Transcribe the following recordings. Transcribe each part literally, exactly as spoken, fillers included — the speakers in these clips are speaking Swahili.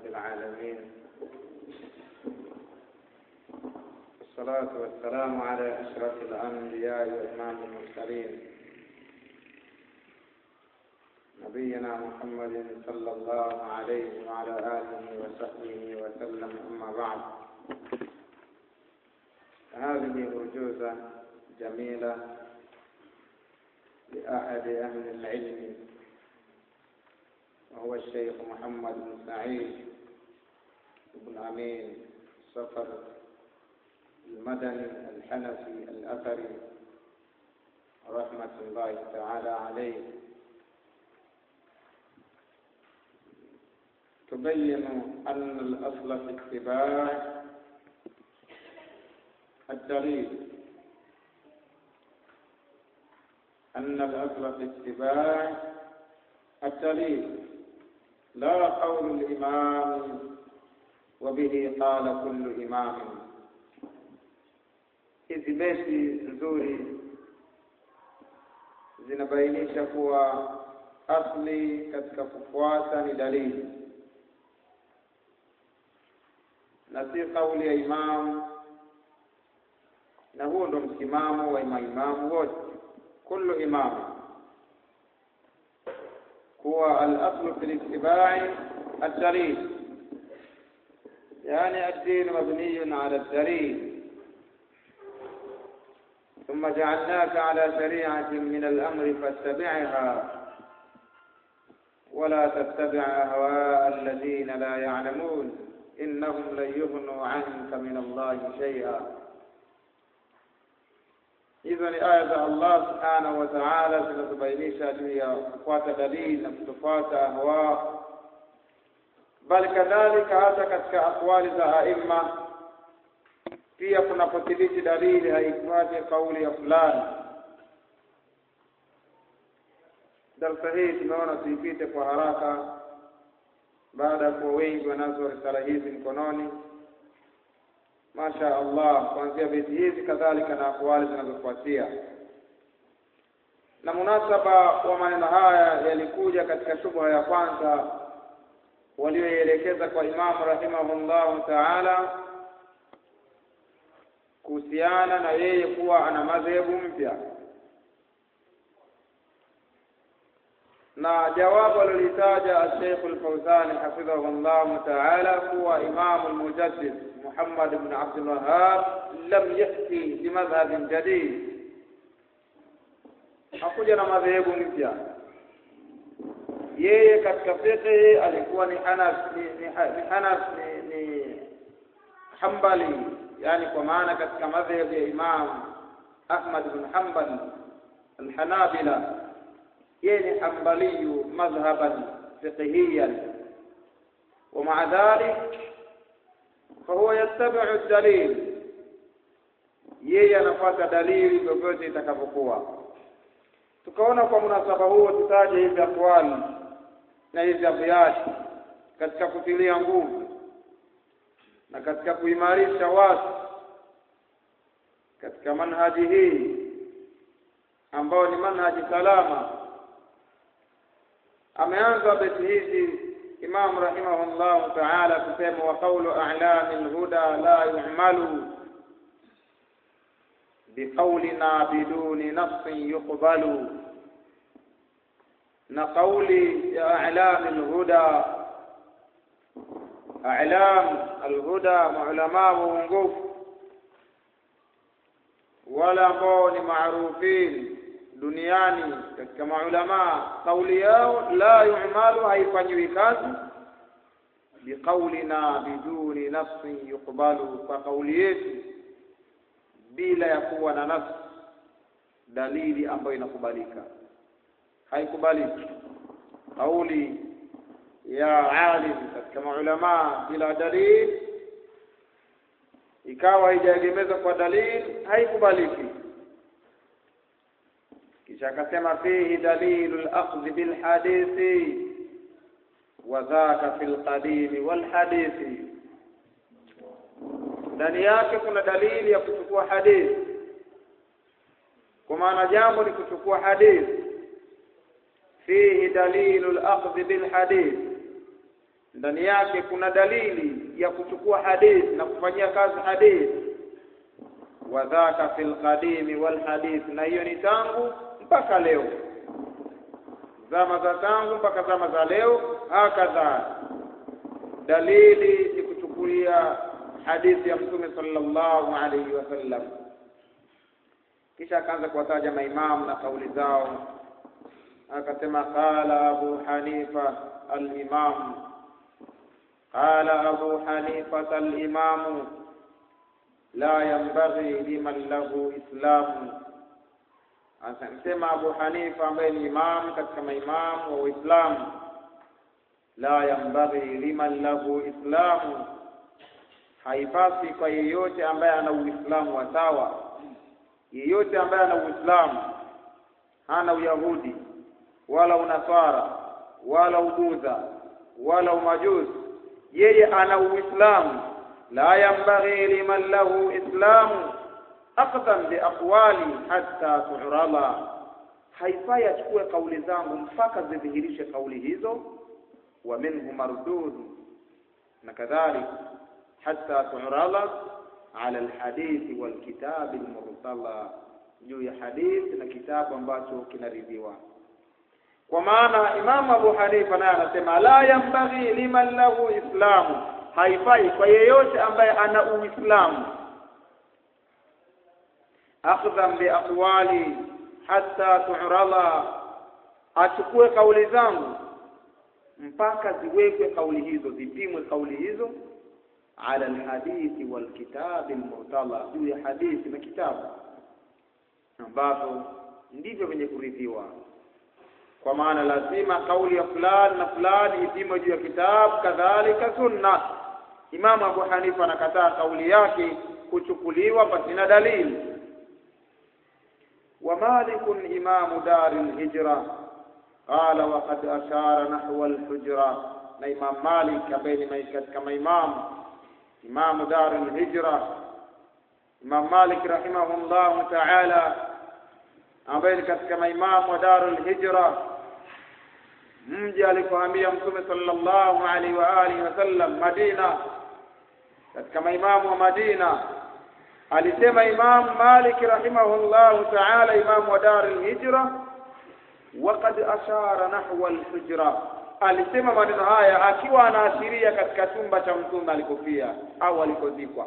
العالمين، والصلاة والسلام على أشرف الأنبياء وإمام المرسلين نبينا محمد صلى الله عليه وعلى آله وصحبه وسلم. أما بعد، هذه وجوزة جميلة لأحد أهل العلم، وهو الشيخ محمد بن سعيد بن أمين صفر المدني الحنفي الأثري رحمة الله تعالى عليه، تبين أن الأصل في اتباع الدليل أن الأصل في اتباع الدليل لا قول الإمام وبه قال كل إمام. Hizi beti nzuri zinabainisha kuwa asli katika kufuata ni dalili na si kauli ya imam, na huo ndo msimamo wa maimamu wote, kullu imam, kuwa al-aslu fi ittiba'i ad-dalil, yani ad-din mabniyun 'ala ad-dalil. ثم جعلناك على شريعة من الأمر فاتبعها ولا تتبع أهواء الذين لا يعلمون إنهم لن يغنوا عنك من الله شيئا. إذن آية الله سبحانه وتعالى zinazobainisha juu ya kufuata dalili na kutofuata ahwa, bali kadhalika hata katika aqwali za aima pia kunapothibiti dalili haifuati kauli ya fulani. Darasa hii tumeona tuipite kwa haraka baada ya kuwa wengi wanazo risala hizi mkononi, masha Allah, kuanzia beti hizi kadhalika na akwali zinazofuatia. Na munasaba wa maneno haya yalikuja katika shubha ya kwanza walioelekeza kwa Imam rahimahullah ta'ala kuhusiana na yeye kuwa ana madhehebu mpya, na jawabu alilitaja Sheikh Al-Fawzan hafidhahullah ta'ala kuwa Imam al-Mujaddid Muhammad ibn Abdul Wahhab lam yati bi madhhab jadid, hakuja na madhehebu mpya. Yeye katika fiqh alikuwa ni Hanaf ni, ni, ni Hanaf ni, ni Hanbali, yani kwa maana katika madhhabu ya Imam Ahmad ibn Hanbal al-Hanabila, yeye ni Hanbali madhhaban fiqhiyan, wa ma'a dhalik fahuwa yattabi'u ad-dalil, yeye anafuata dalili vyovyote itakapokuwa. Tukaona kwa munasaba huo tutaje hizi aqwali na hizi abiyati katika kutilia nguvu na katika kuimarisha watu katika manhaji hii ambao ni manhaji salama. Ameanza beti hizi Imam rahimahullah ta'ala kusema wa qawlu a'lamil huda la yu'malu biqawlina biduni nafsin yuqbalu, na qawli ya a'lamil huda, a'lam al-huda maulama waongofu wala ambao ni maarufin duniani katika maulama, kauli yao la yu'malu, haifanywi kazi, biqaulina biduni nafsin yuqbalu, kwa kauli yetu bila ya kuwa na nafsi, dalili ambayo inakubalika, haikubaliki kauli ya alim katika maulama bila dalili, ikawa haijaegemezwa kwa dalili, haikubaliki. Kisha akasema fihi dalilul akhdh bil hadithi wa dhaka fil qadim wal hadithi, ndani yake kuna dalili ya kuchukua hadithi, kwa maana jambo ni kuchukua hadithi. Fihi dalilul akhdh bil hadithi, ndani yake kuna dalili ya kuchukua hadithi na kufanyia kazi hadithi. Wadhaka fil qadim wal hadith, na hiyo ni tangu mpaka leo, zama za tangu mpaka zama za leo. Hakadha dalili ni kuchukulia hadithi ya Mtume sallallahu alayhi wasallam. Kisha akaanza kuwataja maimamu na kauli zao, akasema qala Abu Hanifa al-Imam, qala Abu Hanifa al-Imam la yanbaghi liman lahu islamu. Anasema Abu Hanifa ambaye ni imam katika maimamu wa Uislamu, la yanbaghi liman lahu islamu, haipasi kwa yeyote ambaye ana Uislamu wa sawa, yeyote ambaye ana Uislamu, hana Uyahudi wala Unasara wala Ubudha wala Umajusi, yeye ana Uislamu. La yanbaghi liman lahu islamu aqdam bi aqwali hatta tu'rala, haifai achukue kauli zangu mpaka zidhihirishe kauli hizo. Wa minhu mardud, na kadhalik hatta tu'rala ala alhadith wal kitab almursala, juu ya hadithi na kitabu ambacho kinaridhiwa. Kwa maana Imam Abu Hanifa naye anasema la yanbaghi liman lahu islamu, haifai kwa yeyote ambaye ana Uislamu, akhdhan bi aqwali hatta tu'rala, achukue kauli zangu mpaka ziwekwe kauli hizo, zipimwe kauli hizo, ala alhadithi wal kitab almu'tala, juu ya hadithi na kitabu ambapo ndivyo venye kuridhiwa. Kwa maana lazima kauli ya fulani na fulani ipimwe juu ya kitabu, kadhalika sunna. Imam Abu Hanifa anakataa kauli yake kuchukuliwa pasina dalili. Wa Malikun imamu daril hijra qala wa qad ashara nahwa al-hujra, na Imam Malik ambaye ni katika maimamu imamu daril hijra, Imam Malik rahimahullah ta'ala ambaye ni katika maimamu wa darul hijra, mji alipohamia Mtume sallallahu alaihi wa alihi wasallam Madina, katika maimamu wa Madina, alisema Imam Malik rahimahullah ta'ala, imamu wa darul hijra, waqad ashara nahwa al-hujra, alisema maneno haya akiwa anaashiria katika chumba cha Mtume alikofia au alikozikwa,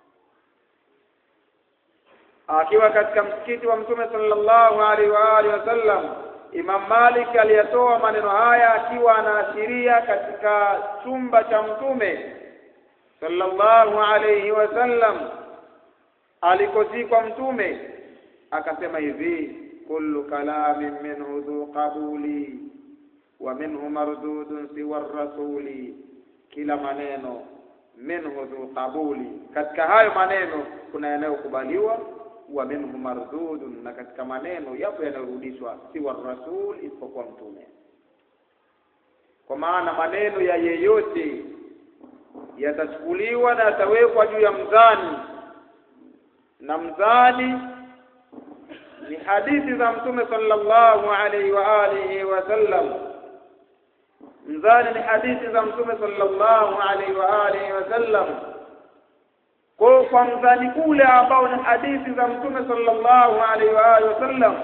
akiwa katika msikiti wa Mtume sallallahu alaihi wa alihi wasallam. Imam Malik aliyatoa maneno haya akiwa anaashiria katika chumba cha Mtume sallallahu alaihi wasallam alikozikwa Mtume, akasema hivi: kullu kalamin minhu dhu qabuli wa minhu mardudun siwa rasuli, kila maneno minhu dhu qabuli, katika hayo maneno kuna yanayokubaliwa, wa minhu mardudun, na katika maneno yapo yanarudishwa, siwa rasul, isipokuwa Mtume. Kwa maana maneno ya yeyote yatachukuliwa na yatawekwa juu ya mzani, na mzani ni hadithi za Mtume sallallahu alaihi wa alihi wasallam. Mzani ni hadithi za Mtume sallallahu alaihi wa alihi wasallam. Kwa kwa mzani ule ambao ni hadithi za Mtume sallallahu alaihi wa alihi wasallam,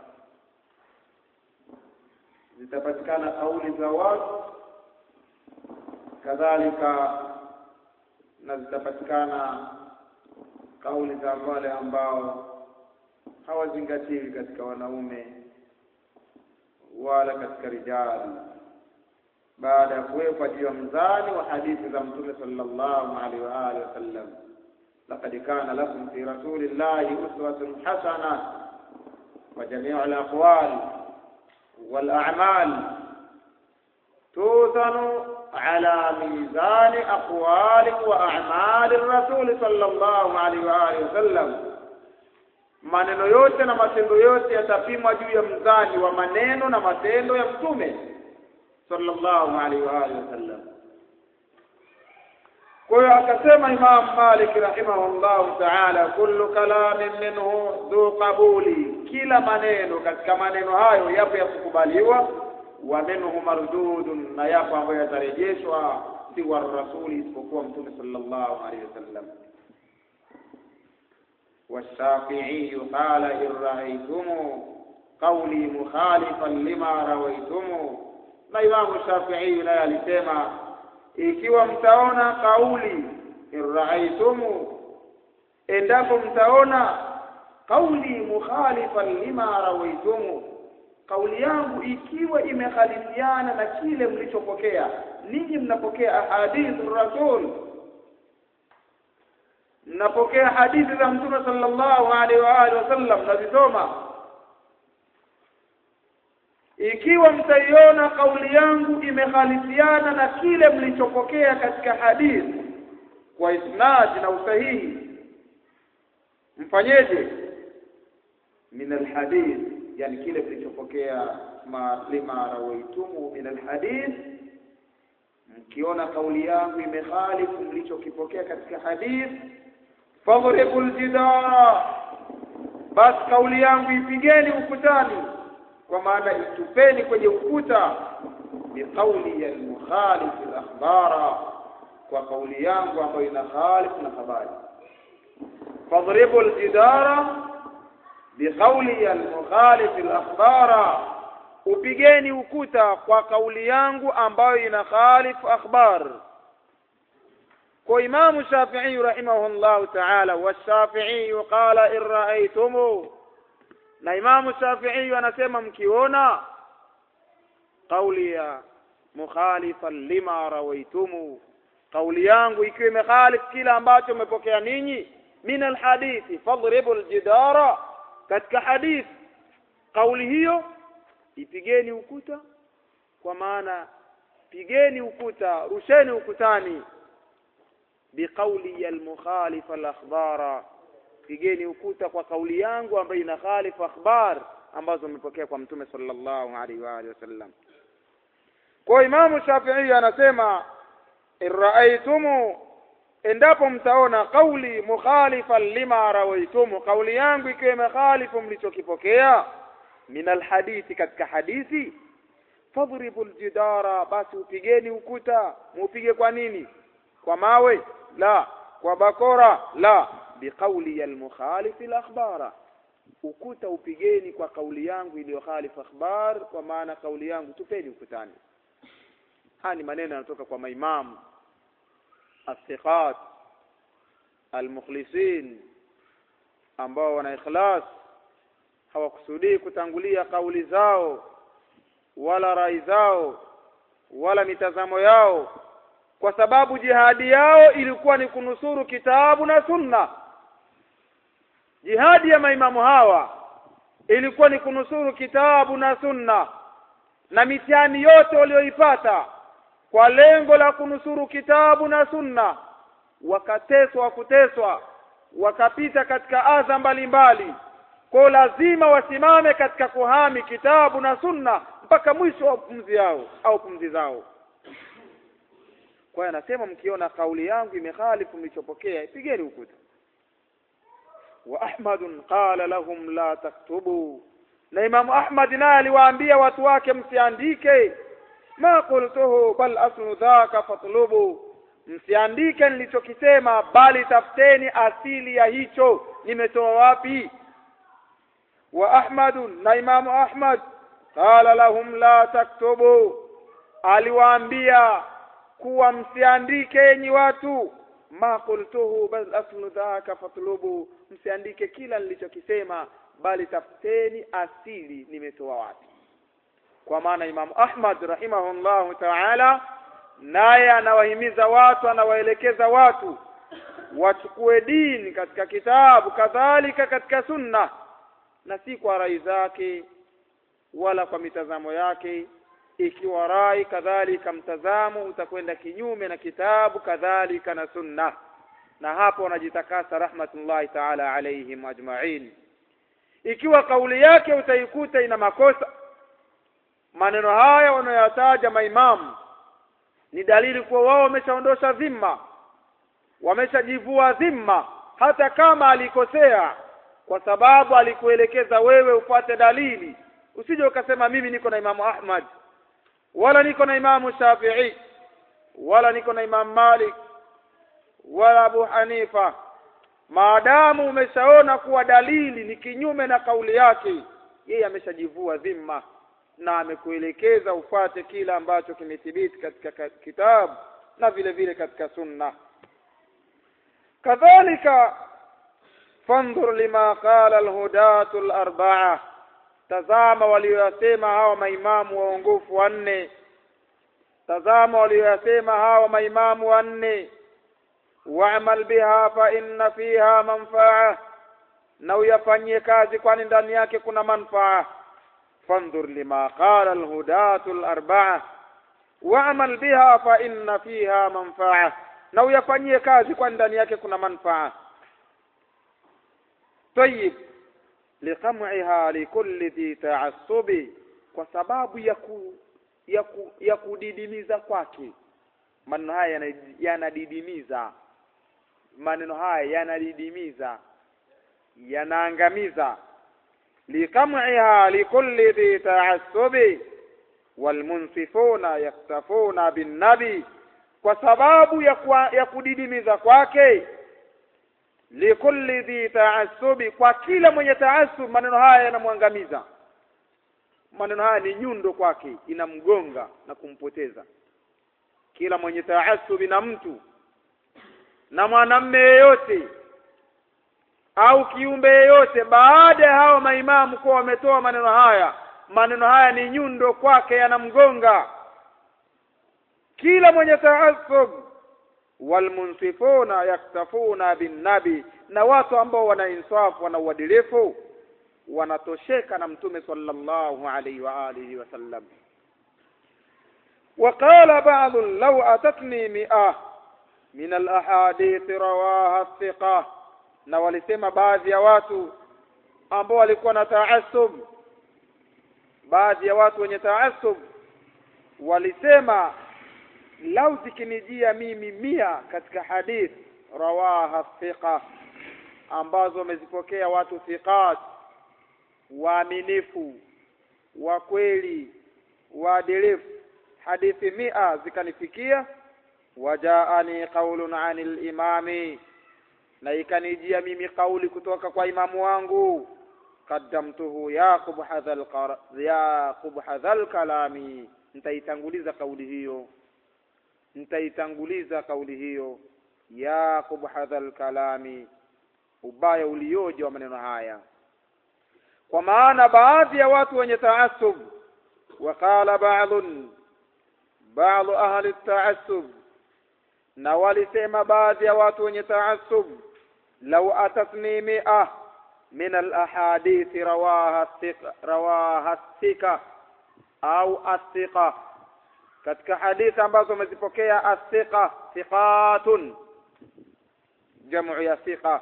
zitapatikana kauli za watu, kadhalika na zitapatikana kauli za wale ambao hawazingatiwi katika wanaume wala katika rijali, baada ya kuwekwa juu ya mzani wa hadithi za Mtume sallallahu alaihi wa alihi wasallam. Laqad kana lakum fi rasulillahi uswatun hasana wa jami'u al-aqwal wal a'mal tuzanu ala mizani aqwali wa a'mali ar-rasul sallallahu alaihi wa alihi wasallam. Maneno yote na matendo yote yatapimwa juu ya mzani wa maneno na matendo ya Mtume sallallahu alaihi wa alihi wasallam. Kwa hiyo akasema Imam Malik rahimahullah ta'ala, kullu kalamin minhu dhu qabuli, kila maneno katika maneno hayo yapo ya kukubaliwa, wa minhu mardudun, na yapo ambayo yatarejeshwa siwa rasuli, isipokuwa mtume sallallahu alayhi wasallam. والشافعي قال إن رأيتم قولي مخالفا لما رويتم. na Imamu Shafi'i naye alisema ikiwa mtaona kauli irraitumu, endapo mtaona kauli mukhalifan lima rawaitumu, kauli yangu ikiwa imekhalifiana na kile mlichopokea ninyi. Mnapokea ahadithu rasul, mnapokea hadithi za Mtume sallallahu alaihi wa alihi wasallam, mnazisoma. Ikiwa mtaiona kauli yangu imekhalifiana na kile mlichopokea katika hadithi kwa isnad na usahihi, mfanyeje? min alhadith, yani kile mlichopokea ma lima rawaitumu min alhadith. Mkiona kauli yangu imekhalifu mlichokipokea katika hadithi, fadhribul jidara, bas kauli yangu ipigeni ukutani, kwa maana itupeni kwenye ukuta. Biqauli al-mukhalif al-akhbara, kwa kauli yangu ambayo ina khalifu na habari. fadribu al-jidara biqauli al-mukhalif al-akhbara, upigeni ukuta kwa kauli yangu ambayo ina khalifu akhbar. kwa Imamu Shafi'i rahimahullah ta'ala, wa Shafi'i qala in ra'aytum, na Imamu Shafi'i anasema mkiona kauli ya mukhalifan lima rawaitumu, kauli yangu ikiwa imekhalif kila ambacho mmepokea ninyi, min alhadithi fadribul jidara, katika hadith kauli hiyo ipigeni ukuta, kwa maana pigeni ukuta, rusheni ukutani. biqauli almukhalif alakhbara, pigeni ukuta kwa kauli yangu ambayo ina khalifu akhbar ambazo mmepokea kwa Mtume sallallahu alaihi wa alihi wasallam. Kwa Imamu Shafi'i anasema irraitumu, endapo mtaona kauli mukhalifan lima rawaitumu, kauli yangu ikiwa imekhalifu mlichokipokea, min alhadithi, katika hadithi, fadribul jidara, basi upigeni ukuta. Mupige kwa nini? Kwa mawe? La. Kwa bakora? La. biqauli al-mukhalif al-akhbara, ukuta upigeni kwa kauli yangu iliyo khalifu akhbar, kwa maana kauli yangu tupeni ukutani. Haya ni maneno yanatoka kwa maimamu as-siqat al-mukhlisin, ambao wana ikhlas, hawakusudii kutangulia kauli zao wala rai zao wala mitazamo yao, kwa sababu jihadi yao ilikuwa ni kunusuru kitabu na sunna. Jihadi ya maimamu hawa ilikuwa ni kunusuru kitabu na sunna, na mitihani yote walioipata kwa lengo la kunusuru kitabu na sunna, wakateswa kuteswa, wakapita katika adha mbalimbali. Kwa lazima wasimame katika kuhami kitabu na sunna mpaka mwisho wa pumzi yao au pumzi zao. Kwa hiyo anasema mkiona kauli yangu imekhalifu mlichopokea, ipigeni ukuta. wa Ahmad qala lahum la taktubu, na Imam Ahmad naye aliwaambia watu wake msiandike. ma qultuhu bal aslu dhaka fatlubu, msiandike nilichokisema, bali tafuteni asili ya hicho nimetoa wapi. wa Ahmad, na Imam Ahmad, qala lahum la taktubu, aliwaambia kuwa msiandike enyi watu. ma qultuhu bal aslu dhaka fatlubu, msiandike kila nilichokisema, bali tafuteni asili nimetoa wapi. Kwa maana Imam Ahmad rahimahullah ta'ala naye anawahimiza watu, anawaelekeza watu wachukue dini katika kitabu, kadhalika katika sunna, na si kwa rai zake wala kwa mitazamo yake. Ikiwa rai kadhalika mtazamo utakwenda kinyume na kitabu kadhalika na sunna, na hapo wanajitakasa rahmatullahi ta'ala alaihim ajma'in. Ikiwa kauli yake utaikuta ina makosa, maneno haya wanayotaja maimamu ni dalili kuwa wao wameshaondosha dhima, wameshajivua dhima, hata kama alikosea, kwa sababu alikuelekeza wewe upate dalili. Usije ukasema mimi niko na Imamu Ahmad, wala niko na Imamu Shafi'i, wala niko na Imam Malik, wala Abu Hanifa. Maadamu umeshaona kuwa dalili ni kinyume na kauli yake, yeye ameshajivua dhima na amekuelekeza ufuate kila ambacho kimethibiti katika kitabu na vile vile katika sunna. Kadhalika fanzur lima qala alhudatu alarba'a, tazama waliyosema hawa maimamu waongofu wanne, tazama waliyosema hawa maimamu wanne. Wa'mal biha fa inna fiha manfa'a, na uyafanyie kazi kwani ndani yake kuna manfaa. Fanzur lima qala alhudatu alarba'a wa'mal biha fa inna fiha manfa'a, na uyafanyie kazi kwani ndani yake kuna manfaa. Tayyib, liqam'iha likulli dhi ta'assubi, kwa sababu ya ku, ya, ku, ya kudidimiza kwake. Maneno haya yanadidimiza, maneno haya yanadidimiza, yanaangamiza. Liqam'iha likulli dhi ta'assubi walmunsifuna yaktafuna bin nabi, kwa sababu ya, kwa, ya kudidimiza kwake. Likulli dhi ta'assubi, kwa kila mwenye ta'assub maneno haya yanamwangamiza. Maneno haya ni nyundo kwake, inamgonga na kumpoteza. Kila mwenye ta'assub na mtu na mwanamume yeyote au kiumbe yeyote, baada ya hao maimamu kwa wametoa maneno haya, maneno haya ni nyundo kwake, yanamgonga. Kila mwenye ta'assub walmunsifuna yaktafuna bin nabi, na watu ambao wana insafu, wana uadilifu, wanatosheka na mtume sallallahu alayhi wa alihi wasallam. وقال بعض لو أتتني مئة من الأحاديث رواها الثقة, na walisema baadhi ya watu ambao walikuwa na ta'assub, baadhi ya watu wenye ta'assub walisema lau zikinijia mimi mia katika hadith rawaha thiqa, ambazo wamezipokea watu thiqat, waaminifu, wa kweli, waadilifu, hadithi mia zikanifikia. Wajaani qaulun anil imami, na ikanijia mimi kauli kutoka kwa imamu wangu. Qaddamtuhu yaqub hadhal qara yaqub hadhal kalami, nitaitanguliza kauli hiyo, nitaitanguliza kauli hiyo. Yaqub hadhal kalami, ubaya ulioje wa maneno haya. Kwa maana baadhi ya watu wenye ta'assub, waqala ba'dun ba'd ahli at-ta'assub, na walisema baadhi ya watu wenye ta'assub, law atatni mi'a min al-ahadith rawaha thiqa rawaha thiqa au athiqa, katika hadithi ambazo wamezipokea athiqa, thiqatun jamu ya thiqa.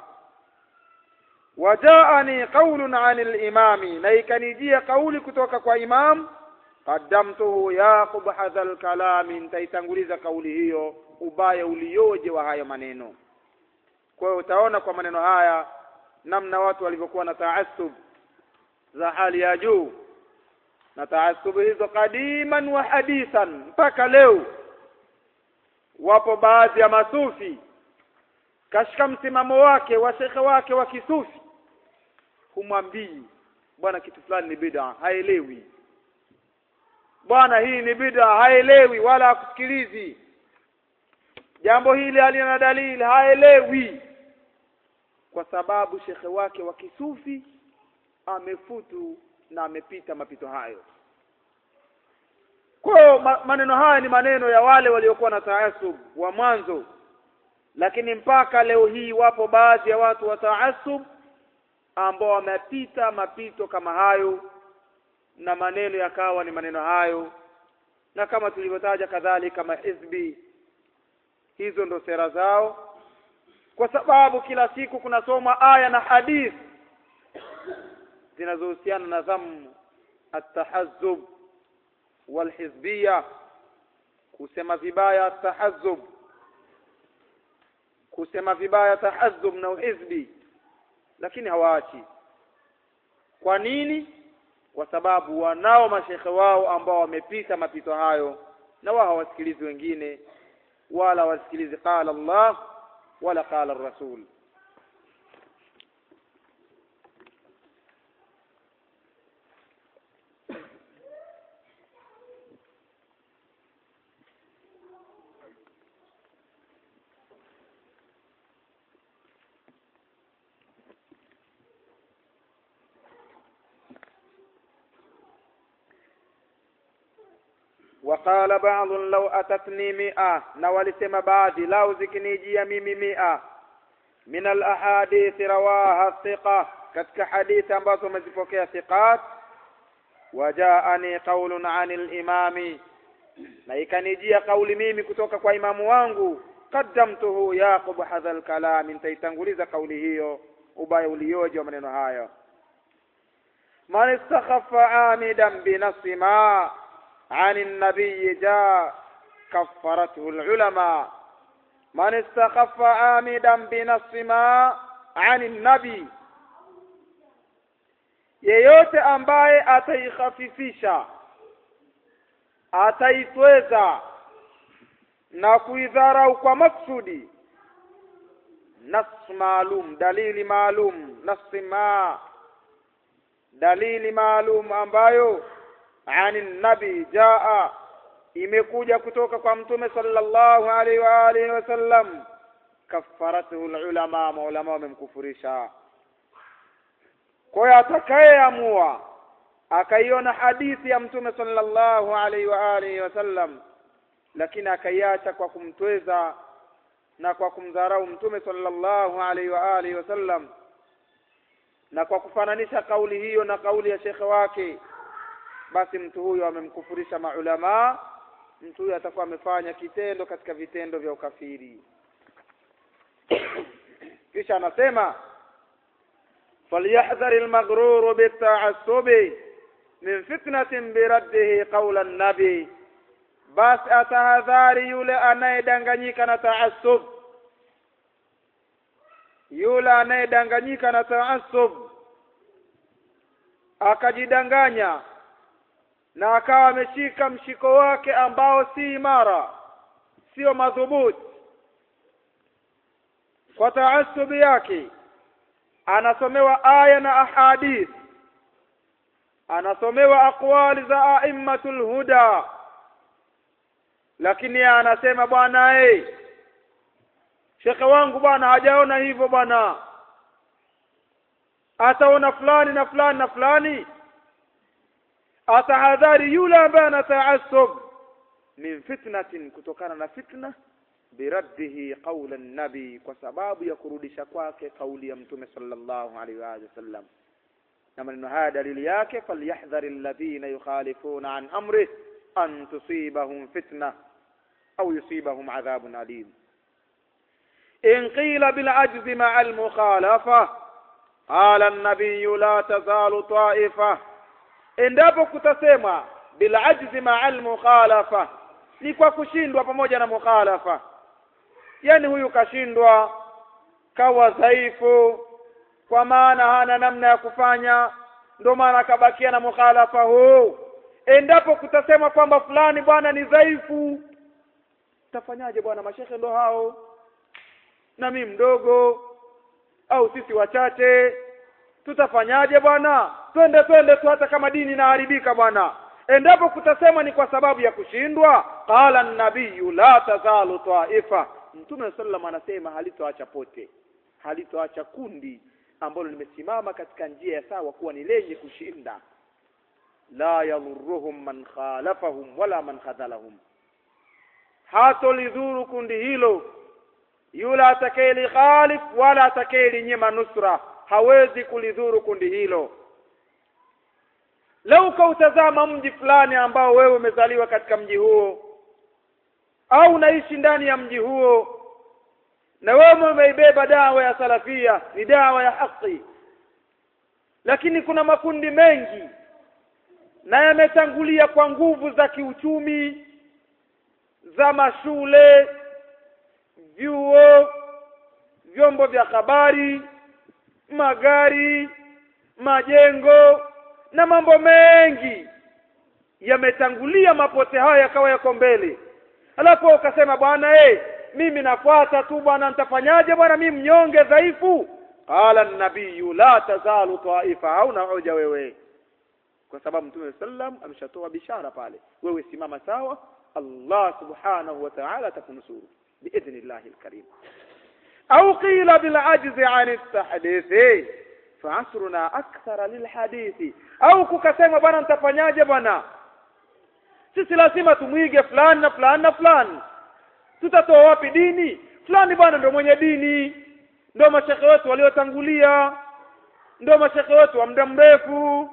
Wajaani qaulun anil imami, na ikanijia kauli kutoka kwa imam. Qaddamtuhu yaqub hadhal kalami, nitaitanguliza kauli hiyo. Ubaya ulioje wa haya maneno. Kwa hiyo utaona kwa maneno haya namna watu walivyokuwa na ta'assub za hali ya juu, na ta'assub hizo kadiman wa hadithan, mpaka leo wapo baadhi ya masufi kashika msimamo wake wa shekhe wake wa kisufi, humwambii bwana kitu fulani ni bid'a, haelewi. Bwana hii ni bid'a, haelewi wala hakusikilizi. Jambo hili halina dalili, haelewi, kwa sababu shekhe wake wa kisufi amefutu na amepita mapito hayo. Kwa maneno haya ni maneno ya wale waliokuwa na ta'assub wa mwanzo, lakini mpaka leo hii wapo baadhi ya watu wa ta'assub ambao wamepita mapito kama hayo, na maneno yakawa ni maneno hayo. Na kama tulivyotaja kadhalika kama hizbi, hizo ndo sera zao, kwa sababu kila siku kunasoma aya na hadith zinazohusiana na dhamu at-tahazzub wal-hizbiyya, kusema vibaya at-tahazzub, kusema vibaya tahazzub na uhizbi, lakini hawaachi. Kwa nini? kwa sababu wanao mashekhe wao ambao wamepita mapito hayo, na wao hawasikilizi wengine wala wasikilizi qala Allah wala qala ar-rasul. وقال بعض لو أتتني مئة نوالسم بعد لو ذكنيجي ميمي مئة من الأحاديث رواها الثقة كتك حديث ambazo mezipokea ثقات وجاءني قول عن الإمام na ikanijia kauli mimi kutoka kwa imamu wangu qaddamtuhu yaqub hadha al-kalam, nitaitanguliza kauli hiyo ubaya ulioje wa maneno hayo. man istakhaffa amidan binafsi ma عن النبي جاء كفرته العلماء. من استخف عامدا بنص ما عن النبي, yeyote ambaye ataikhafifisha ataitweza na kuidharau kwa maksudi nas maalum, dalili maalum, nas ma dalili maalum ambayo ani nabi jaa imekuja kutoka kwa mtume sallallahu alaihi wa alihi wasallam, kafaratuhu ulama, maulama wamemkufurisha. Kwa hiyo atakayeamua akaiona hadithi ya mtume sallallahu alaihi wa alihi wasallam lakini akaiacha kwa kumtweza na kwa kumdharau mtume sallallahu alaihi wa alihi wasallam na kwa kufananisha kauli hiyo na kauli ya shekhe wake, basi mtu huyo amemkufurisha maulama. Mtu huyo atakuwa amefanya kitendo katika vitendo vya ukafiri. Kisha anasema falyahdhar almaghrur bita'assubi min fitnatin biraddihi qawla an-nabi, basi atahadhari yule anayedanganyika na ta'assub, yule anayedanganyika na ta'assub akajidanganya na akawa ameshika mshiko wake ambao si imara, sio madhubuti, kwa taasubi yake anasomewa aya na ahadith, anasomewa aqwali za aimmatul huda, lakini anasema bwana eh shekhe wangu bwana hajaona hivyo bwana, ataona fulani na fulani na fulani. Atahadhari yule ambaye anataasub min fitnatin, kutokana na fitna, biraddihi qawla an-nabi, kwa sababu ya kurudisha kwake kauli ya mtume sallallahu alaihi wa sallam. Na maneno haya dalili yake falyahdhar alladhina yukhalifuna an amri an tusibahum fitna au yusibahum adhabun alim. in qila bil ajzi ma'a al mukhalafa qala an-nabiy la tazalu ta'ifa, endapo kutasema bil ajzi ma'al mukhalafa, ni kwa kushindwa pamoja na mukhalafa, yani huyu kashindwa, kawa dhaifu, kwa maana hana namna ya kufanya, ndio maana kabakia na mukhalafa huu. Endapo kutasema kwamba fulani bwana ni dhaifu, tafanyaje bwana? Mashekhe ndo hao na mimi mdogo au sisi wachache, tutafanyaje bwana? Twende twende tu, hata kama dini inaharibika bwana. Endapo kutasema ni kwa sababu ya kushindwa, qala an-nabiy la tazalu ta'ifa, mtume sallallahu anasema halitoacha pote, halitoacha kundi ambalo limesimama katika njia ya sawa kuwa ni lenye kushinda. La yadhurruhum man khalafahum wala man khadhalahum, hatolidhuru kundi hilo yule atakayeli khalif wala atakayeli nyima nusra, hawezi kulidhuru kundi hilo. Lau kautazama mji fulani ambao wewe umezaliwa katika mji huo au unaishi ndani ya mji huo, na wewe umeibeba dawa ya salafia, ni dawa ya haki, lakini kuna makundi mengi na yametangulia kwa nguvu za kiuchumi, za mashule, vyuo, vyombo vya habari, magari, majengo na mambo mengi yametangulia mapote haya yakawa yako mbele. Alafu ukasema bwana eh mimi nafuata tu bwana, nitafanyaje bwana, mimi mnyonge dhaifu. Qala an-nabiy la tazalu ta'ifa, hauna hoja wewe, kwa sababu Mtume sallam ameshatoa bishara pale, wewe simama sawa, Allah subhanahu wa ta'ala atakunusuru biidhnillahi al-karim. Au qila bil ajzi 'an at-tahdith fa asruna akthara lil hadithi, au kukasema bwana nitafanyaje bwana, sisi lazima tumwige fulani na fulani na fulani, tutatoa wapi dini? Fulani bwana ndio mwenye dini, ndio mashekhe wetu waliotangulia, ndio mashekhe wetu wa muda mrefu,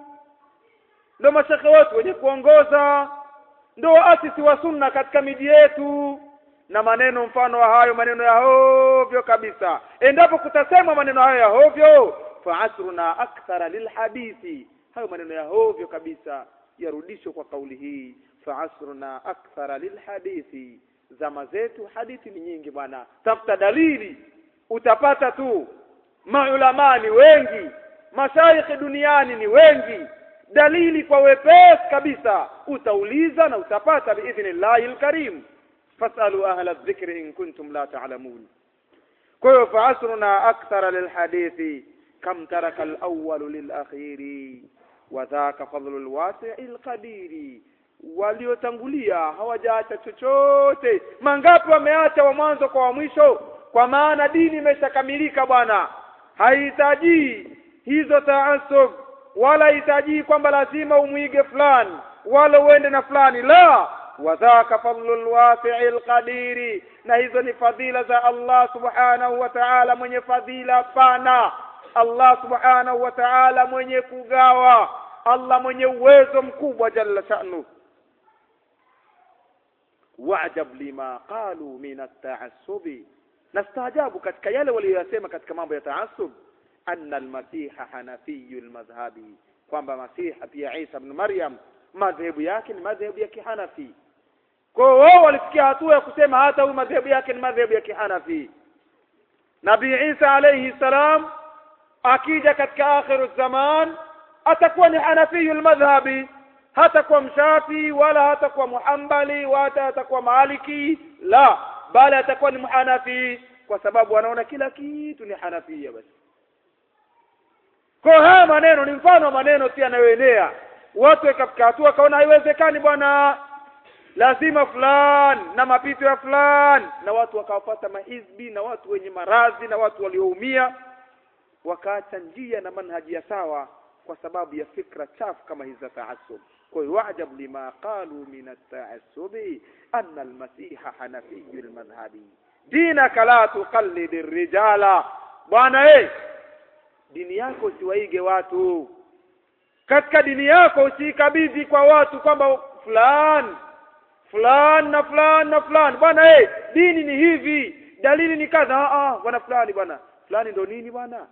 ndio mashekhe wetu wenye kuongoza, ndio waasisi wa sunna katika miji yetu, na maneno mfano wa hayo, maneno ya hovyo kabisa. Endapo kutasema maneno hayo ya hovyo, fa asruna akthara lil hadithi, hayo maneno ya hovyo kabisa yarudishwe kwa kauli hii, fa asruna akthara lil hadithi, zama zetu hadithi ni nyingi bwana, tafuta dalili utapata tu. Maulama ni wengi, mashaikh duniani ni wengi, dalili kwa wepesi kabisa utauliza na utapata biidhnillahi alkarim. Fasalu ahla adh-dhikri in kuntum la ta'lamun. Kwa hiyo fa asruna akthara lil hadithi kam taraka al-awwal lil akhiri wa dhaka fadlu al-wasi' al-qadiri. Waliotangulia hawajaacha chochote, mangapi wameacha wa mwanzo kwa wa mwisho, kwa maana dini imeshakamilika bwana, haihitaji hizo taasub, wala hitaji kwamba lazima umuige fulani wala uende na fulani, la. Wadhaka fadlul wasi'il qadiri, na hizo ni fadhila za Allah subhanahu wa ta'ala, mwenye fadhila pana. Allah subhanahu wa ta'ala mwenye kugawa, Allah mwenye uwezo mkubwa jalla sha'nu. Wa'jab lima qalu min at-ta'assubi, nastaajabu katika yale waliyosema katika mambo ya ta'assub, anna al-masiha hanafiyul madhhabi, kwamba masiha pia Isa ibn Maryam madhehebu yake ni madhehebu ya kihanafi. Kwa wao walifikia hatua ya kusema hata huyu madhehebu yake ni madhehebu ya kihanafi. Nabii Isa alayhi salam akija katika akhiru zaman atakuwa ni hanafiyul madhhabi, hata kwa mshafi wala hata kwa muhambali wala hata kwa maliki, la, bali atakuwa ni muhanafi, kwa sababu anaona kila kitu ni hanafia basi. Kwa haya maneno ni mfano wa maneno pia yanayoenea, watu katika hatua kaona haiwezekani bwana, lazima fulani na mapito ya fulani, na watu wakawafuata mahizbi na watu wenye maradhi na watu walioumia, wakaacha njia na manhaji ya sawa kwa sababu ya fikra chafu kama hizo ta'assub. Kwa hiyo wa'jab lima qalu min at-ta'assubi anna al-masiha hanafiyyul madhhabi dinaka la tuqallid ar-rijala. Bwana eh, dini yako usiwaige watu, katika dini yako usikabidhi kwa watu kwamba fulani fulani na fulani na fulani bwana eh, dini ni hivi, dalili ni kadha. Ah bwana fulani bwana fulani ndo nini bwana.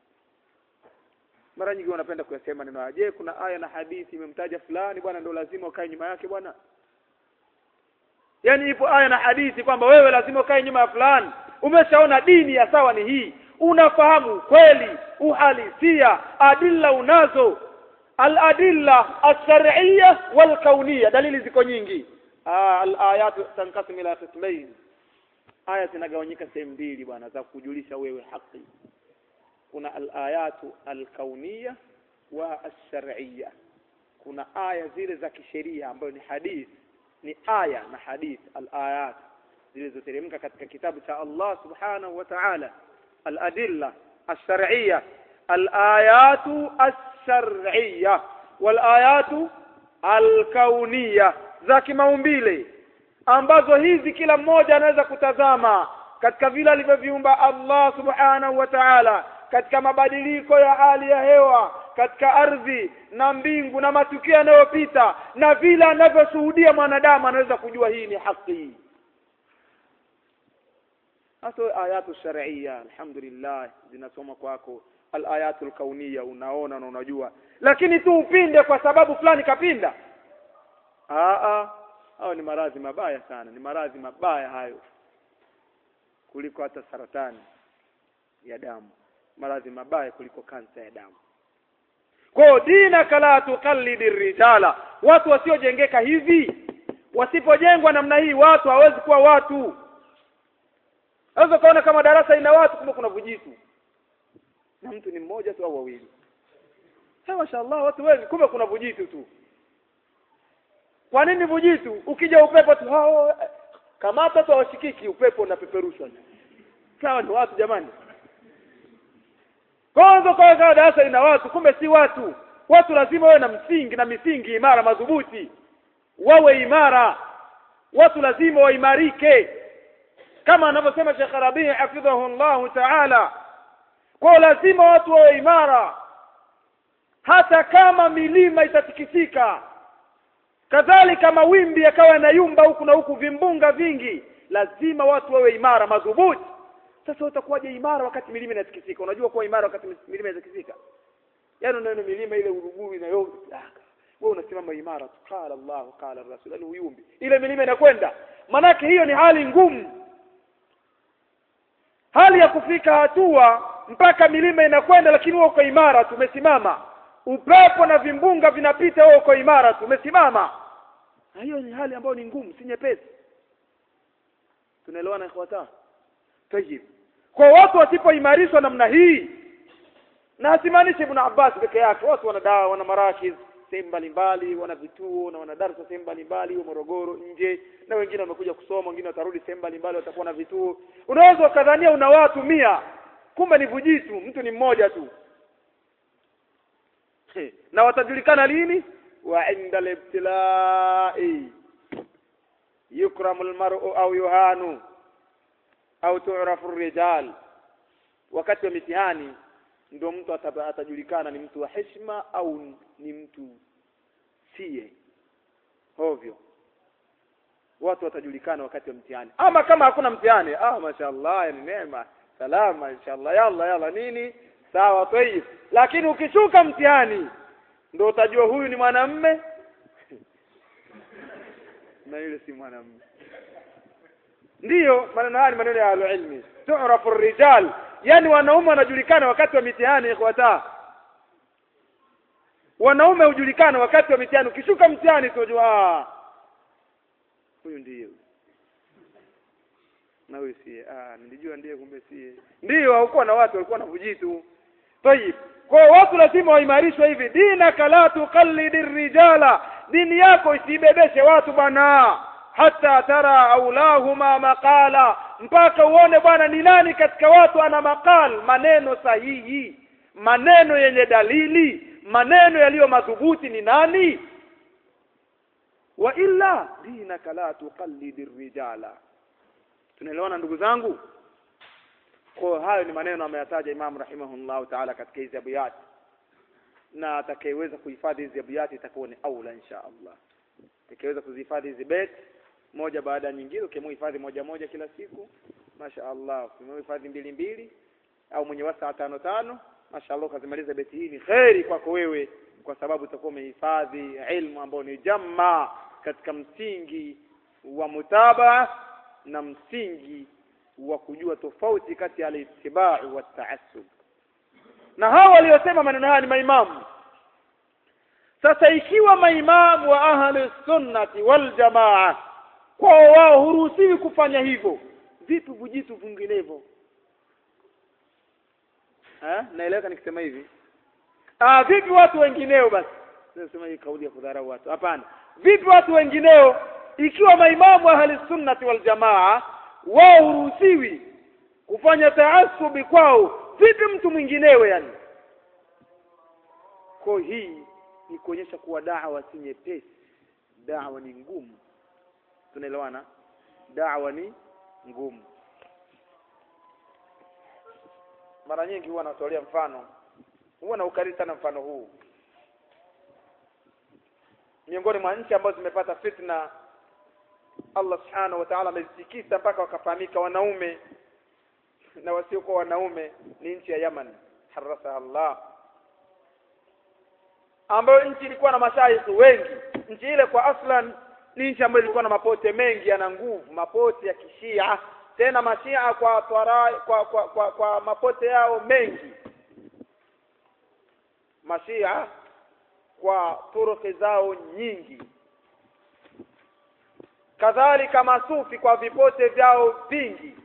Mara nyingi wanapenda kuyasema neno, je kuna aya na hadithi imemtaja fulani bwana ndo lazima ukae nyuma yake bwana? Yaani ipo aya na hadithi kwamba wewe lazima ukae nyuma ya fulani? Umeshaona dini ya sawa ni hii, unafahamu kweli uhalisia, adilla unazo, al-adilla ash-shar'iyya wal-kauniyya, dalili ziko nyingi. Ah, al-ayatu tanqasimu ila qismayn, aya zinagawanyika sehemu mbili bwana za kujulisha wewe haki. Kuna al-ayatu al-kauniyya wa ash-shar'iyya. Kuna aya zile za kisheria ambazo ni hadith, ni aya na hadith, al-ayat zilizoteremka katika kitabu cha Allah subhanahu wa ta'ala, al-adilla ash-shar'iyya, al-ayatu ash-shar'iyya wal-ayatu al-kauniyya, za kimaumbile, ambazo hizi kila mmoja anaweza kutazama katika vile alivyoviumba Allah subhanahu wa ta'ala, katika mabadiliko ya hali ya hewa, katika ardhi na mbingu na matukio yanayopita, na vile anavyoshuhudia mwanadamu anaweza kujua hii ni haki. Hata ayatu shar'iyya alhamdulillah zinasoma kwako, al-ayatul kauniyya unaona na unajua, lakini tu upinde kwa sababu fulani kapinda. Ah ah, hao ni maradhi mabaya sana, ni maradhi mabaya hayo kuliko hata saratani ya damu, maradhi mabaya kuliko kansa ya damu. Kwa dinaka la tuqallidi rijala, watu wasiojengeka hivi, wasipojengwa namna hii watu hawezi kuwa watu. Sasa kaona kama darasa ina watu kumbe kuna vujitu. Na mtu ni mmoja tu au wawili. Sasa mashaallah watu wengi kumbe kuna vujitu tu. Kwa nini vujitu? Ukija upepo tu hao kamata tu washikiki upepo unapeperushwa. Sawa ni watu jamani. Kwanza kwa darasa ina watu kumbe si watu. Watu lazima wawe na msingi na misingi imara madhubuti. Wawe imara. Watu lazima waimarike. Kama anavyosema Sheikh Rabi' hafidhahu Allah Ta'ala. Kwa lazima watu wawe imara. Hata kama milima itatikisika. Kadhalika mawimbi yakawa yanayumba huku na huku vimbunga vingi, lazima watu wawe imara madhubuti. Sasa utakuwaje imara wakati milima inatikisika? Unajua kuwa imara wakati milima inatikisika? Yaani unaona milima ile Uruguru na yote. Wewe unasimama imara, qala Allah qala Rasul, yani uyumbi. Ile milima inakwenda. Manake hiyo ni hali ngumu. Hali ya kufika hatua mpaka milima inakwenda lakini wewe uko imara tumesimama. Upepo na vimbunga vinapita wewe uko imara tumesimama. Na hiyo ni hali ambayo ni ngumu, si nyepesi. Tunaelewana ikhwata? Tajib. Kwa watu wasipoimarishwa namna hii, na asimaanishi Ibn Abbas peke yake, watu wana dawa, wana marakiz sehemu mbalimbali, wana vituo na wana darasa sehemu mbalimbali wa Morogoro nje, na wengine wamekuja kusoma, wengine watarudi sehemu mbalimbali watakuwa na vituo. Unaweza ukadhania una watu mia, kumbe ni vujitu, mtu ni mmoja tu. Na watajulikana lini? Wa inda al-ibtilai yukramu al-mar'u au yuhanu au tu'rafu ar-rijal. Wakati wa mitihani ndio mtu atajulikana ni mtu wa heshima au ni mtu siye hovyo. Watu watajulikana wakati wa mtihani. Ama kama hakuna mtihani, ah mashaallah ni neema, salama inshallah, yalla yalla nini sawa tayib. Lakini ukishuka mtihani ndio utajua huyu ni mwanamume na yule si mwanamume. Ndiyo maneno haya maneno ya al-ilmi. Tu'rafu ar-rijal, yani wanaume wanajulikana wakati wa mitihani ikhwata. Wanaume hujulikana wakati wa mitihani. Ukishuka mtihani tunajua huyu ndiye. Na huyu si ah nilijua ndiye kumbe si. Ndiyo hakuwa na watu walikuwa na vujitu. Tayib. Kwa watu lazima waimarishwe hivi. Dinaka la tuqallidi rijala, dini yako isibebeshe watu bana. Hata tara aulahuma maqala, mpaka uone bwana ni nani katika watu ana maqal, maneno sahihi, maneno yenye dalili, maneno yaliyo madhubuti ni nani. Wa illa dinaka la tuqallidi rijala. Tunaelewana ndugu zangu? Kwa hayo ni maneno ameyataja Imam rahimahullah ta'ala katika hizi abiyat, na atakayeweza kuhifadhi hizi abiyat itakuwa ni aula insha Allah. Atakayeweza kuzihifadhi hizi bait moja baada ya nyingine, ukimhifadhi moja moja kila siku mashaallah, ukimhifadhi mbili mbili au mwenye wasaa tano tano mashaallah, kazimaliza beti hii ni khairi kwako wewe, kwa sababu utakuwa umehifadhi ilmu ambayo ni jamma katika msingi wa mutabaa na msingi wa kujua tofauti kati ya al-ittiba' wa at-ta'assub. Na hao waliosema maneno haya ni maimamu. Sasa ikiwa maimamu wa ahli sunnati wal jamaa kwa wao huruhusiwi kufanya hivyo, vipi vujitu vinginevyo? Eh, naeleweka nikisema hivi? Ah, vipi watu wengineo basi? Nasema hii kauli ya kudharau watu. Hapana. Vipi watu wengineo ikiwa maimamu wa ahli sunnati wal jamaa wao huruhusiwi kufanya taassubi kwao, vipi mtu mwinginewe yani? Kwa hii ni kuonyesha kuwa da'wa si nyepesi, da'wa ni ngumu. Tunaelewana? Da'wa ni ngumu. Mara nyingi huwa natolea mfano, huwa na ukariri sana mfano huu. Miongoni mwa nchi ambazo zimepata fitna, Allah subhanahu wa ta'ala amezitikisa mpaka wakafahamika wanaume na wasiokuwa wanaume, ni nchi ya Yemen, harasa Allah, ambayo nchi ilikuwa na mashaikh wengi. Nchi ile kwa aslan ni nchi ambayo ilikuwa na mapote mengi yana nguvu, mapote ya kishia, tena mashia kwa twara, kwa, kwa, kwa, kwa mapote yao mengi. Mashia kwa turuki zao nyingi, kadhalika masufi kwa vipote vyao vingi,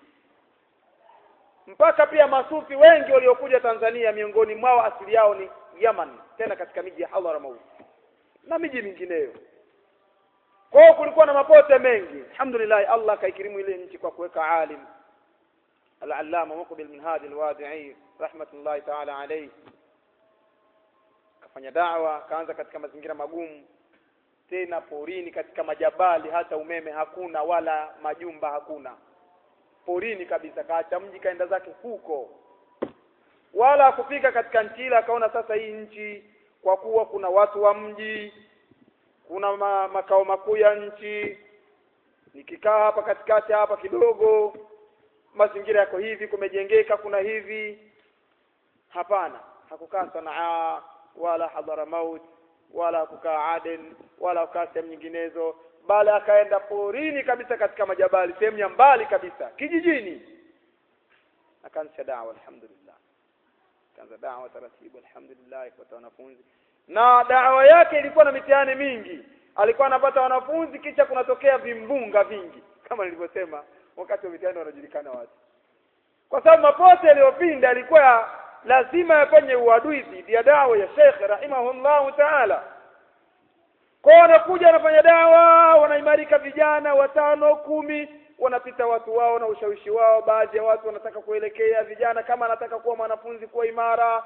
mpaka pia masufi wengi waliokuja Tanzania miongoni mwao asili yao ni Yaman, tena katika miji ya Hadramaut na miji mingineyo. Kwa hiyo kulikuwa na mapote mengi. Alhamdulillah, Allah kaikirimu ile nchi kwa kuweka alim al-Allama Muqbil min Hadi al-Wadi'i rahmatullahi ta'ala alayhi, kafanya da'wa, kaanza katika mazingira magumu, tena porini, katika majabali, hata umeme hakuna wala majumba hakuna, porini kabisa. Kaacha mji kaenda zake huko, wala kufika katika nchi ile. Akaona sasa hii nchi, kwa kuwa kuna watu wa mji, kuna ma, makao makuu ya nchi, nikikaa hapa katikati hapa kidogo, mazingira yako hivi, kumejengeka, kuna hivi. Hapana, hakukaa Sanaa wala Hadramaut wala kukaa Aden wala kukaa sehemu nyinginezo, bali akaenda porini kabisa katika majabali, sehemu ya mbali kabisa, kijijini. Akaanza da'wa, alhamdulillah. Akaanza da'wa taratibu, alhamdulillah, kwa wanafunzi. Na da'wa yake ilikuwa na mitihani mingi. Alikuwa anapata wanafunzi, kisha kunatokea vimbunga vingi, kama nilivyosema, wakati wa mitihani wanajulikana watu. Kwa sababu mapote yaliyopinda alikuwa lazima yafanye uadui dhidi ya da'wa ya Sheikh rahimahullah ta'ala. Kwa wanakuja wanafanya dawa, wanaimarika vijana watano kumi, wanapita watu wao na ushawishi wao. Baadhi ya watu wanataka kuelekea vijana, kama anataka kuwa mwanafunzi kuwa imara,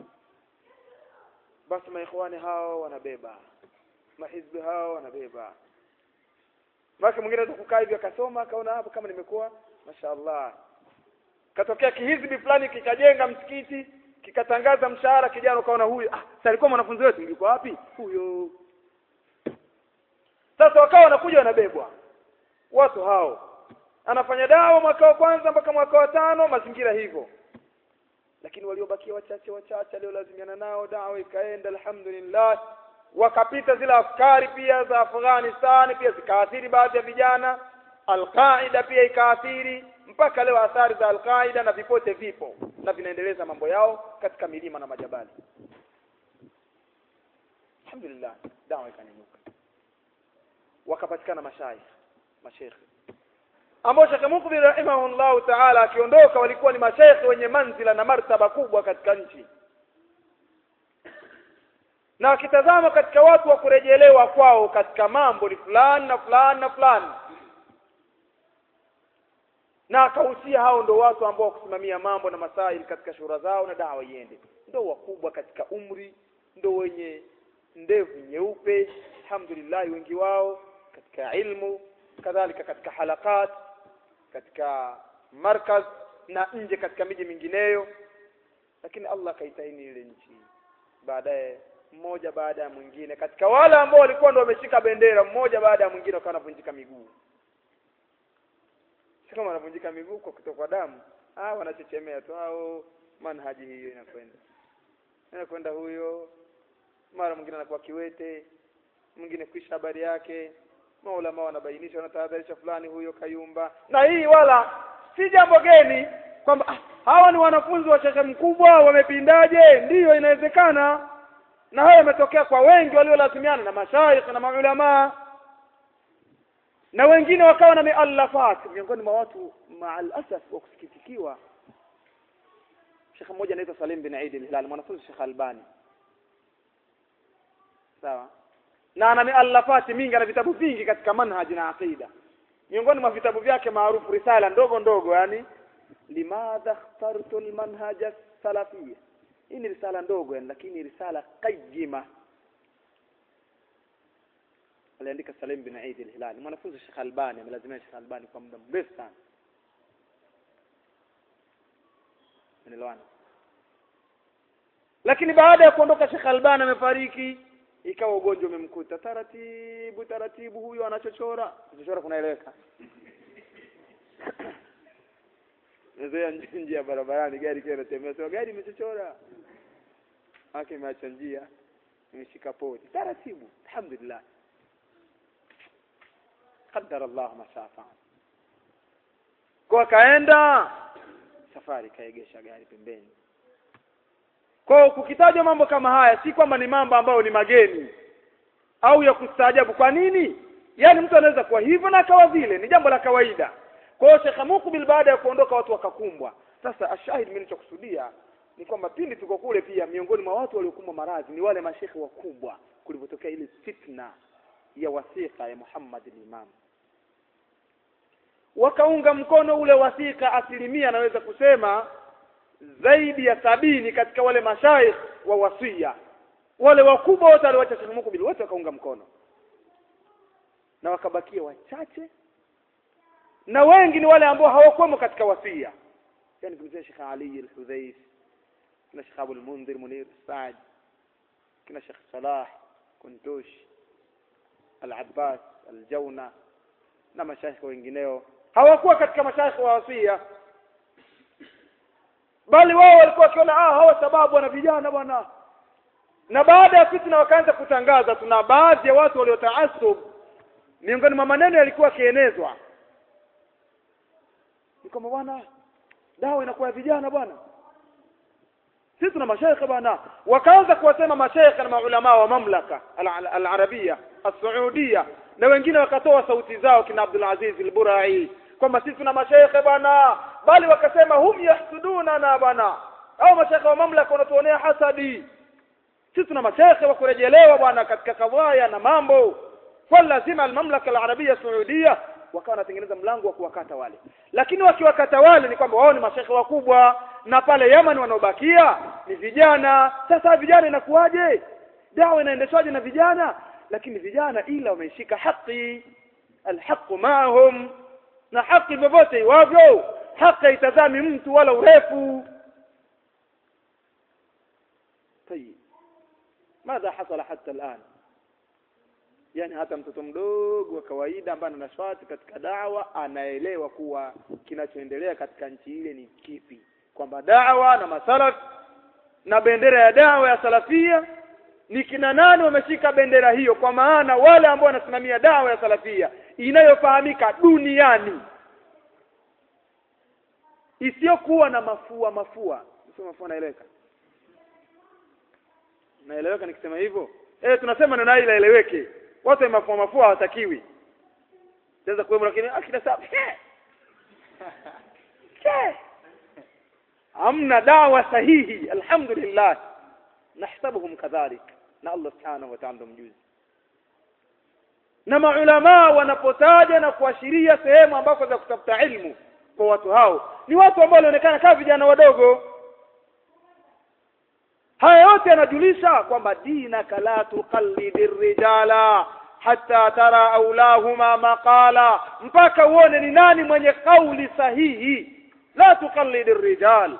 basi maikhwani hao wanabeba, mahizbi hao wanabeba. Maki mwingine atakukaa hivi akasoma, akaona hapo kama nimekuwa mashaallah, katokea kihizbi fulani kikajenga msikiti, kikatangaza mshahara, kijana ukaona huyu, ah sasa alikuwa mwanafunzi wetu, yuko wapi huyo? Sasa wakawa wanakuja wanabebwa watu hao. Anafanya dawa mwaka wa kwanza mpaka mwaka wa tano, mazingira hivyo. Lakini waliobakia wachache wachache leo lazimiana nao, dawa ikaenda alhamdulillah. Wakapita zile afkari pia za Afghanistan, pia zikaathiri baadhi ya vijana. Al-Qaeda pia ikaathiri, mpaka leo athari za Al-Qaeda na vipote vipo na vinaendeleza mambo yao katika milima na majabali. Alhamdulillah, dawa ikanyanyuka. Wakapatikana mashaikh, mashaikh ambao Sheikh Muqbil rahimahullah ta'ala akiondoka, walikuwa ni mashaikh wenye manzila na martaba kubwa katika nchi. Na akitazama katika watu wa kurejelewa kwao katika mambo ni fulani na fulani na fulani, na akahusia hao ndo watu ambao kusimamia mambo na masaili katika shura zao na dawa iende. Ndio wakubwa katika umri, ndio wenye ndevu nyeupe, alhamdulillah, wengi wao katika ilmu, kadhalika katika halakat, katika markaz na nje katika miji mingineyo. Lakini Allah kaitaini ile nchi, baadaye mmoja baada ya mwingine katika wale ambao walikuwa ndio wameshika bendera, mmoja baada ya mwingine wakawa wanavunjika miguu. Sio kama wanavunjika miguu kwa kutoka damu, ah wanachechemea tu hao. Manhaji hiyo inakwenda inakwenda huyo, mara mwingine anakuwa kiwete, mwingine kuisha habari yake. Maulama wanabainisha, wanatahadharisha fulani huyo kayumba. Na hii wala si jambo geni kwamba ah, hawa ni wanafunzi wa shekhe mkubwa wamepindaje. Ndiyo, inawezekana, na hayo yametokea kwa wengi waliolazimiana na mashaikh na maulama, na wengine wakawa na miallafat. Miongoni mwa watu ma'al asaf wa kusikitikiwa, shekhe mmoja anaitwa Salim bin Eid al-Hilali, mwanafunzi Sheikh Albani, sawa, na ana miallafati mingi, ana vitabu vingi katika manhaji na aqida. Miongoni mwa vitabu vyake maarufu risala ndogo ndogo, yani limadha ikhtartu almanhaj as-salafiyya. Hii ni risala ndogo yani, lakini risala qayyima. Aliandika Salim bin Eid al-Hilali, mwanafunzi Sheikh Albani, amelazimia Sheikh Albani kwa muda mrefu sana. Unaelewana? Lakini baada ya kuondoka Sheikh Albani amefariki, ikawa ugonjwa umemkuta. Taratibu taratibu huyo anachochora, kuchochora kunaeleweka. Nzoea njia ya barabarani, gari kile inatembea, sio gari imechochora. Haki imeacha njia, imeshika poti. Taratibu, alhamdulillah. Qaddara Allah ma sha'a. Kwa kaenda safari, kaegesha gari pembeni. Kwa kukitajwa mambo kama haya si kwamba ni mambo ambayo ni mageni au ya kustaajabu. Kwa nini? Yaani mtu anaweza kuwa hivyo na akawa vile, ni jambo la kawaida. Kwa hiyo Sheikh Mukbil baada ya kuondoka watu wakakumbwa. Sasa ashahid mimi nilichokusudia ni kwamba pindi tuko kule pia miongoni mwa watu waliokumbwa maradhi ni wale mashekhi wakubwa kulipotokea ile fitna ya wasika ya Muhammad al-Imam. Wakaunga mkono ule wasika asilimia naweza kusema zaidi ya sabini katika wale mashaikh wa wasia. Wale wakubwa wote waliwacha Sheikh Mukbil wote wakaunga mkono. Na wakabakia wachache. Na wengi ni wale ambao hawakuwemo katika wasia. Yaani kumzia Sheikh Ali al-Hudhayf, kina Sheikh Abu al-Mundhir Munir Saad, kina Sheikh Salah Kuntush, Al-Abbas Al-Jawna na mashaikh wengineo hawakuwa katika mashaikh wa wasia. Bali wao walikuwa wakiona ah hawa sababu wana vijana bwana. Na baada ya fitna wakaanza kutangaza, tuna baadhi ya watu waliotaasub miongoni mwa maneno yalikuwa kienezwa ni kama bwana dawa inakuwa vijana bwana, sisi tuna mashaikh bwana. Wakaanza kuwasema mashaikh na maulama wa mamlaka al-Arabia as-Saudia, na wengine wakatoa sauti zao kina Abdul Aziz al-Burai kwamba sisi tuna mashaikh bwana. Bali wakasema hum yahsuduna na bwana, au mashaikh wa mamlaka wanatuonea hasadi, sisi tuna mashaikh wa kurejelewa bwana katika kadhaya na mambo. Kwa lazima al-mamlaka al-Arabia Saudia wakawa wanatengeneza mlango wa kuwakata wale. Lakini wakiwakata wale ni kwamba wao ni mashaikh wakubwa na pale Yemen wanaobakia ni vijana. Sasa vijana inakuwaje? Dawa inaendeshwaje na vijana? Lakini vijana ila wameshika haki, al-haqu ma'hum, na haki vyovyote iwavyo, haki itazami mtu wala urefu. طيب ماذا حصل حتى الآن؟ yani hata mtoto mdogo wa kawaida ambaye anashwati katika da'wa anaelewa kuwa kinachoendelea katika nchi ile ni kipi, kwamba da'wa na masalaf na bendera ya da'wa ya salafia ni kina nani wameshika bendera hiyo. Kwa maana wale ambao wanasimamia da'wa ya salafia inayofahamika duniani isiyokuwa na mafua mafua. Sio mafua, naeleweka naeleweka nikisema hivyo? Eh, tunasema neno hili laeleweke. Watu mafua mafua hawatakiwi. Sasa kwa lakini akida sababu amna dawa sahihi, alhamdulillah nahsabuhum kadhalik, na Allah subhanahu wa ta'ala mjuzi. Na maulama wanapotaja na kuashiria sehemu ambako za kutafuta ilmu kwa watu hao ni watu ambao wanaonekana kama vijana wadogo. Haya yote yanajulisha kwamba dinaka la tuqallidir rijala hatta tara aulahuma maqala, mpaka uone ni nani mwenye kauli sahihi. La tuqallidir rijal.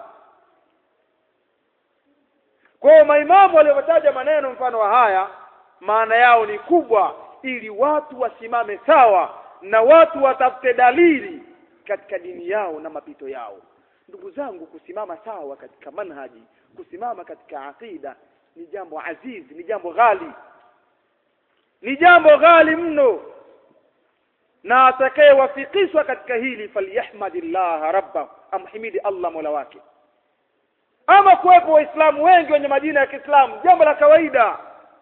Kwa maimamu waliotaja maneno mfano wa haya, maana yao ni kubwa, ili watu wasimame sawa na watu watafute dalili katika dini yao na mapito yao. Ndugu zangu, kusimama sawa katika manhaji, kusimama katika aqida ni jambo aziz, ni jambo ghali, ni jambo ghali mno. Na atakayewafikishwa katika hili falyahmadillah rabba, amhimidi Allah mola wake. Ama kuwepo waislamu wengi wenye majina ya Kiislamu jambo la kawaida,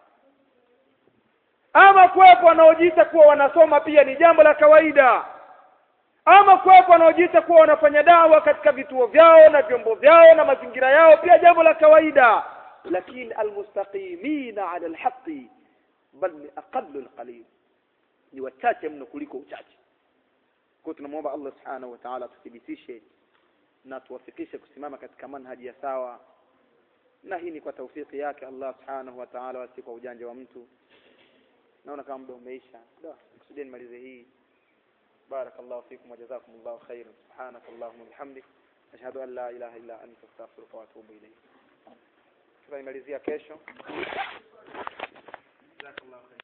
ama kuwepo wanaojiita kuwa wanasoma pia ni jambo la kawaida, ama kuwepo wanaojiita kuwa wanafanya dawa katika vituo vyao na vyombo vyao na mazingira yao pia jambo la kawaida. Lakini almustaqimina ala alhaqi bal aqallu alqalil, ni wachache mno kuliko uchache. Kwa tunamwomba Allah subhanahu wa ta'ala tuthibitishe na tuwafikishe kusimama katika manhaji ya sawa, na hii ni kwa taufiki yake Allah subhanahu wa ta'ala, wasi kwa ujanja wa mtu. Naona kama muda umeisha, ndio kusudi nimalize hii. barakallahu fikum wa jazakumullahu khairan. subhanakallahumma bihamdik ashhadu an la ilaha illa anta astaghfiruka wa atubu ilayk. Tutamalizia kesho.